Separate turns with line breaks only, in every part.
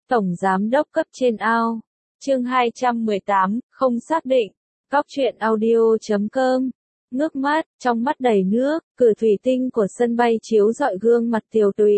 Tổng giám đốc cấp trên ao. Chương 218, không xác định. Góc truyện audio.com. Ngước mắt, trong mắt đầy nước, cửa thủy tinh của sân bay chiếu rọi gương mặt tiều tụy.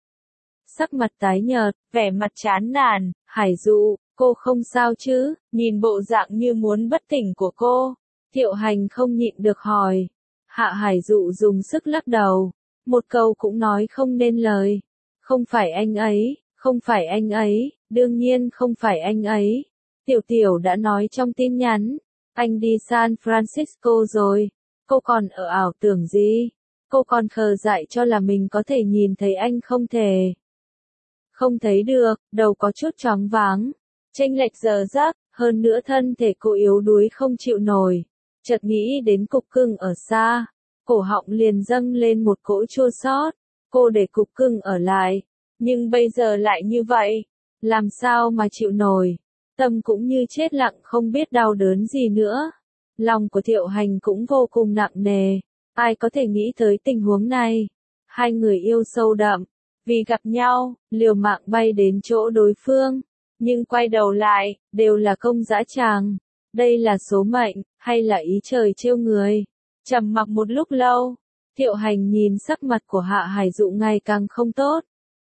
Sắc mặt tái nhợt, vẻ mặt chán nản, Hải Dụ, cô không sao chứ? Nhìn bộ dạng như muốn bất tỉnh của cô, Thiệu Hành không nhịn được hỏi. Hạ Hải Dụ dùng sức lắc đầu, một câu cũng nói không nên lời. Không phải anh ấy, không phải anh ấy, đương nhiên không phải anh ấy. Tiểu Tiểu đã nói trong tin nhắn, anh đi San Francisco rồi. Cô còn ở ảo tưởng gì? Cô còn khờ dại cho là mình có thể nhìn thấy anh không thể. Không thấy được, đầu có chút choáng váng. Chênh lệch giờ giấc, hơn nữa thân thể cô yếu đuối không chịu nổi. Chợt nghĩ đến cục cưng ở xa, cổ họng liền dâng lên một cỗ chua xót. Cô để cục cưng ở lại, nhưng bây giờ lại như vậy, làm sao mà chịu nổi. Tâm cũng như chết lặng không biết đau đớn gì nữa. Lòng của Thiệu Hành cũng vô cùng nặng nề. Ai có thể nghĩ tới tình huống này? Hai người yêu sâu đậm, vì gặp nhau, liều mạng bay đến chỗ đối phương, nhưng quay đầu lại, đều là công dã tràng. Đây là số mệnh, hay là ý trời trêu người? Trầm mặc một lúc lâu, Thiệu Hành nhìn sắc mặt của Hạ Hải Dụ ngày càng không tốt.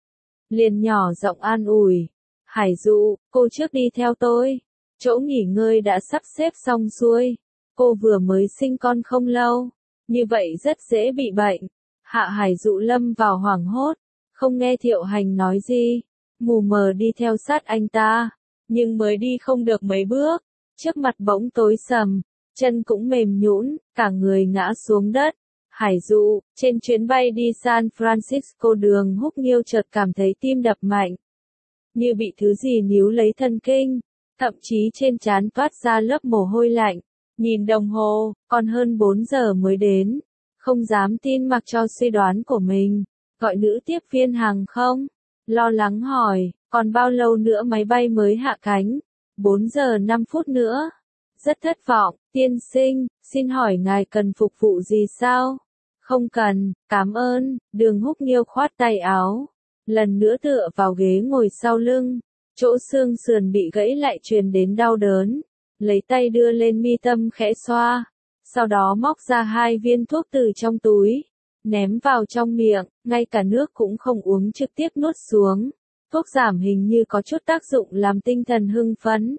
Liền nhỏ giọng an ủi. Hải Dụ, cô trước đi theo tôi. Chỗ nghỉ ngơi đã sắp xếp xong xuôi. Cô vừa mới sinh con không lâu, như vậy rất dễ bị bệnh. Hạ Hải Dụ lâm vào hoảng hốt, không nghe Thiệu Hành nói gì, mù mờ đi theo sát anh ta, nhưng mới đi không được mấy bước, trước mặt bỗng tối sầm, chân cũng mềm nhũn, cả người ngã xuống đất. Hải Dụ, trên chuyến bay đi San Francisco Đường Húc Nghiêu chợt cảm thấy tim đập mạnh, như bị thứ gì níu lấy thần kinh, thậm chí trên trán toát ra lớp mồ hôi lạnh. Nhìn đồng hồ, còn hơn 4 giờ mới đến, không dám tin mặc cho suy đoán của mình, gọi nữ tiếp viên hàng không, lo lắng hỏi, còn bao lâu nữa máy bay mới hạ cánh? 4 giờ 5 phút nữa. Rất thất vọng, tiên sinh, xin hỏi ngài cần phục vụ gì sao? Không cần, cảm ơn. Đường Húc Nghiêu khoát tay áo, lần nữa tựa vào ghế ngồi sau lưng, chỗ xương sườn bị gãy lại truyền đến đau đớn. Lấy tay đưa lên mi tâm khẽ xoa, sau đó móc ra 2 viên thuốc từ trong túi, ném vào trong miệng, ngay cả nước cũng không uống trực tiếp nuốt xuống. Thuốc giảm hình như có chút tác dụng làm tinh thần hưng phấn.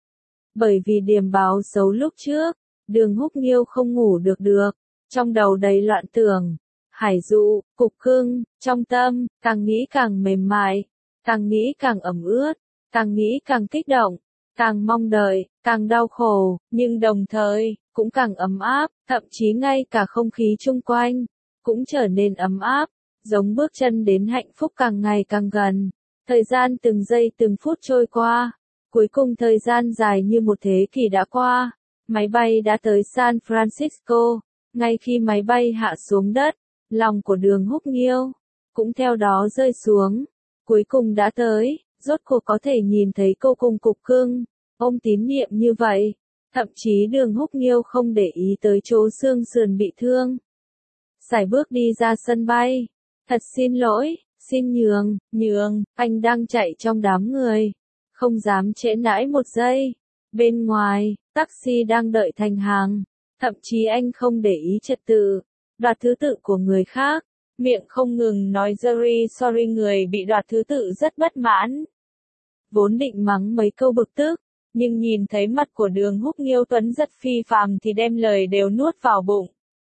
Bởi vì điềm báo xấu lúc trước, Đường Húc Nghiêu không ngủ được, trong đầu đầy loạn tưởng. Hải Dụ, cục cưng, trong tâm, càng nghĩ càng mềm mại, càng nghĩ càng ẩm ướt, càng nghĩ càng kích động. Càng mong đợi, càng đau khổ, nhưng đồng thời, cũng càng ấm áp, thậm chí ngay cả không khí chung quanh, cũng trở nên ấm áp, giống bước chân đến hạnh phúc càng ngày càng gần. Thời gian từng giây từng phút trôi qua, cuối cùng thời gian dài như một thế kỷ đã qua, máy bay đã tới San Francisco, ngay khi máy bay hạ xuống đất, lòng của Đường Húc Nghiêu, cũng theo đó rơi xuống, cuối cùng đã tới. Rốt cuộc có thể nhìn thấy cô cùng cục cưng, ôm tín niệm như vậy, thậm chí Đường Húc Nghiêu không để ý tới chỗ xương sườn bị thương. Sải bước đi ra sân bay, thật xin lỗi, xin nhường, anh đang chạy trong đám người, không dám trễ nãi một giây. Bên ngoài, taxi đang đợi thành hàng, thậm chí anh không để ý trật tự, đoạt thứ tự của người khác. Miệng không ngừng nói sorry người bị đoạt thứ tự rất bất mãn. Vốn định mắng mấy câu bực tức, nhưng nhìn thấy mặt của Đường Húc Nghiêu tuấn rất phi phàm thì đem lời đều nuốt vào bụng.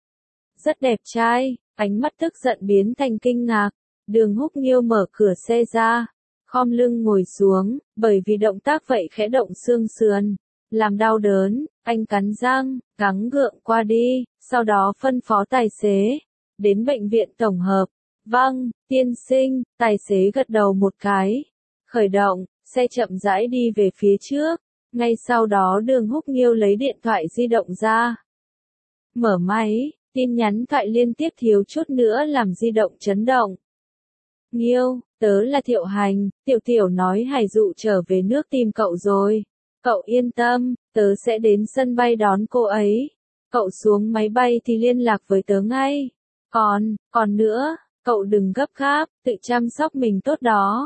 Rất đẹp trai, ánh mắt tức giận biến thành kinh ngạc. Đường Húc Nghiêu mở cửa xe ra, khom lưng ngồi xuống, bởi vì động tác vậy khẽ động xương sườn, làm đau đớn, anh cắn răng, gắng gượng qua đi, sau đó phân phó tài xế. Đến bệnh viện tổng hợp. Vâng, tiên sinh, tài xế gật đầu một cái. Khởi động, xe chậm rãi đi về phía trước. Ngay sau đó Đường Húc Nghiêu lấy điện thoại di động ra. Mở máy, tin nhắn thoại liên tiếp thiếu chút nữa làm di động chấn động. Nghiêu, tớ là Thiệu Hành, Tiểu Tiểu nói Hải Dụ trở về nước tìm cậu rồi. Cậu yên tâm, tớ sẽ đến sân bay đón cô ấy. Cậu xuống máy bay thì liên lạc với tớ ngay. Còn nữa, cậu đừng gấp gáp, tự chăm sóc mình tốt đó.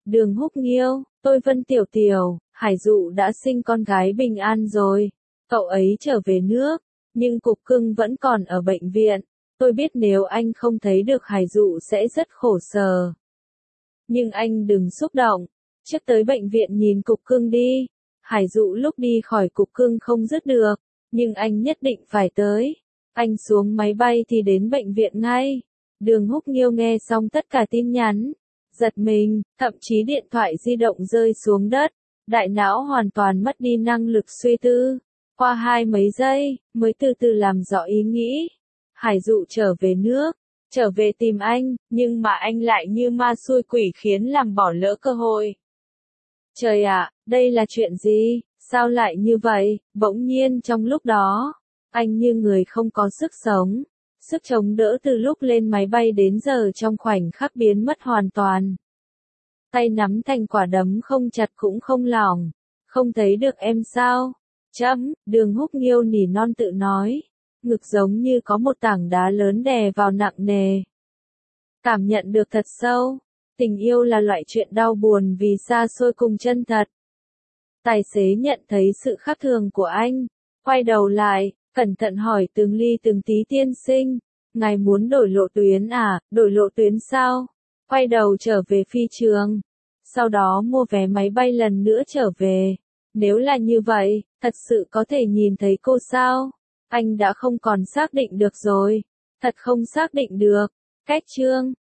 Đường Húc Nghiêu, tôi Vân Tiểu Tiểu, Hải Dụ đã sinh con gái bình an rồi. Cậu ấy trở về nước, nhưng Cục Cưng vẫn còn ở bệnh viện. Tôi biết nếu anh không thấy được Hải Dụ sẽ rất khổ sở. Nhưng anh đừng xúc động. Trước tới bệnh viện nhìn Cục Cưng đi. Hải Dụ lúc đi khỏi Cục Cưng không dứt được, nhưng anh nhất định phải tới. Anh xuống máy bay thì đến bệnh viện ngay. Đường Húc Nghiêu nghe xong tất cả tin nhắn, giật mình, thậm chí điện thoại di động rơi xuống đất. Đại não hoàn toàn mất đi năng lực suy tư. Qua 20 mấy giây, mới từ từ làm rõ ý nghĩ. Hải Dụ trở về nước, trở về tìm anh, nhưng mà anh lại như ma xui quỷ khiến làm bỏ lỡ cơ hội. Trời ạ, đây là chuyện gì? Sao lại như vậy? Bỗng nhiên trong lúc đó, anh như người không có sức sống. Sức chống đỡ từ lúc lên máy bay đến giờ trong khoảnh khắc biến mất hoàn toàn. Tay nắm thành quả đấm không chặt cũng không lỏng. Không thấy được em sao? Đường Húc Nghiêu nỉ non tự nói. Ngực giống như có một tảng đá lớn đè vào nặng nề. Cảm nhận được thật sâu. Tình yêu là loại chuyện đau buồn vì xa xôi cùng chân thật. Tài xế nhận thấy sự khác thường của anh. Quay đầu lại, cẩn thận hỏi từng ly từng tí tiên sinh. Ngài muốn đổi lộ tuyến à? Đổi lộ tuyến sao? Quay đầu trở về phi trường. Sau đó mua vé máy bay lần nữa trở về. Nếu là như vậy, thật sự có thể nhìn thấy cô sao? Anh đã không còn xác định được rồi. Thật không xác định được. Cách chương